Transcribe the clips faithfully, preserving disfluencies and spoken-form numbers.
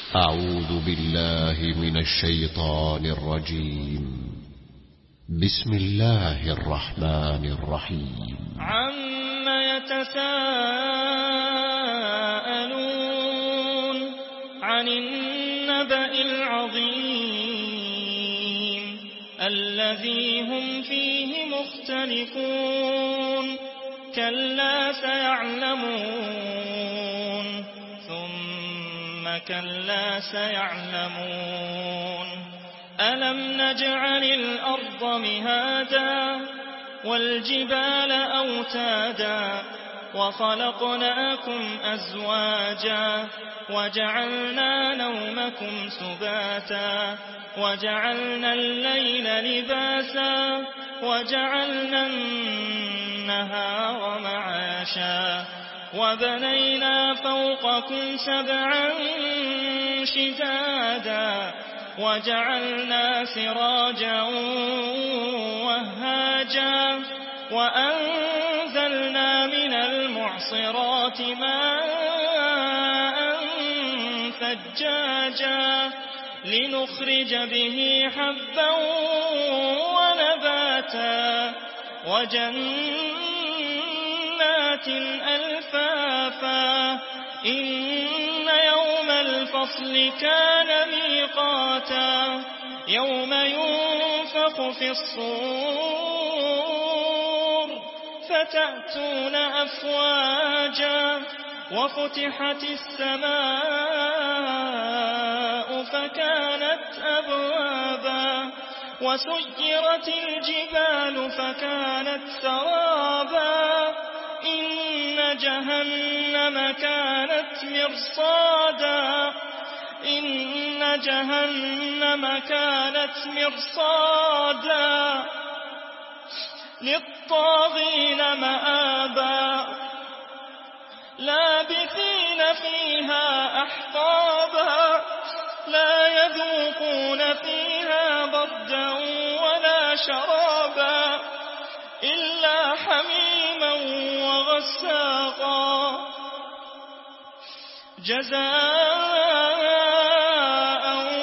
أعوذ بالله من الشيطان الرجيم. بسم الله الرحمن الرحيم. عم يتساءلون عن النبأ العظيم الذي هم فيه مختلفون كلا سيعلمون ثم كلا سيعلمون ألم نجعل الأرض مهادا والجبال أوتادا وخلقناكم أزواجا وجعلنا نومكم سباتا وجعلنا الليل لباسا وجعلنا النهار معاشا وبنينا فوقكم سبعا شدادا وجعلنا سراجا وهاجا وأنزلنا من المعصرات ماء ثجاجا لنخرج به حبا ونباتا وجنات ألفافا إن يوم الفصل كان ميقاتا يوم ينفخ في الصور فتأتون أفواجا وفتحت السماء فكانت أبوابا وسيرت الجبال فكانت سرابا إن جهنم كانت مرصادا إن جهنم كانت مرصادا للطاغين مآبا لابثين فيها أحقابا لا يذوقون فيها بردا ولا شرابا إلا حميما وغساقا جزاء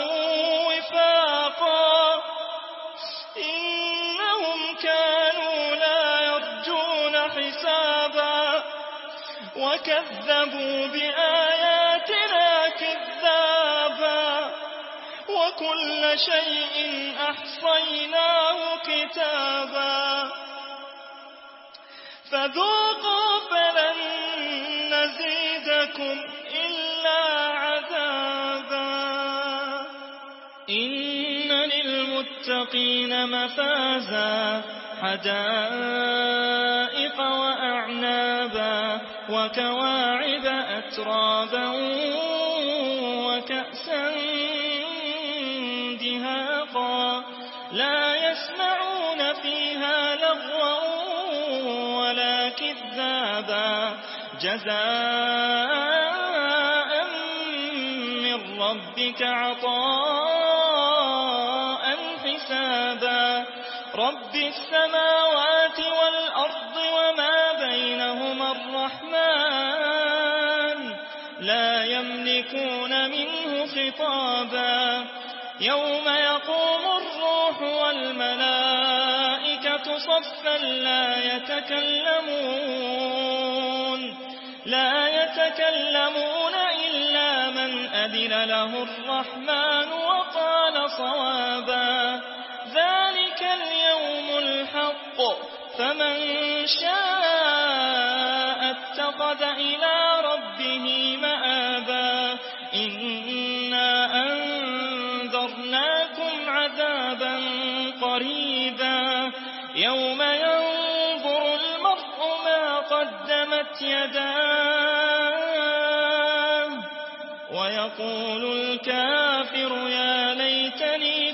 وفاقا إنهم كانوا لا يرجون حسابا وكذبوا بآياتنا كذابا وكل شيء أحصيناه كتابا فذوقوا فلن نزيدكم إلا عذابا إن للمتقين مفازا حدائق وأعنابا وكواعب أترابا وكأسا دهاقا لا يسمعون فيها لغوا ولا كذابا جزاء من ربك عطاء حسابا رب السماوات والأرض وما بينهما الرحمن لا يملكون منه خطابا يوم يقوم الروح والملائكة صفا لا يتكلمون لا يتكلمون إلا من أذن له الرحمن وقال صوابا ذلك اليوم الحق فمن شاء اتخذ إلى ربه مآبا إنا أنذرناكم عذابا قريبا يوم ينظر المرء ما قدمت يداه ويقول الكافر يا ليتني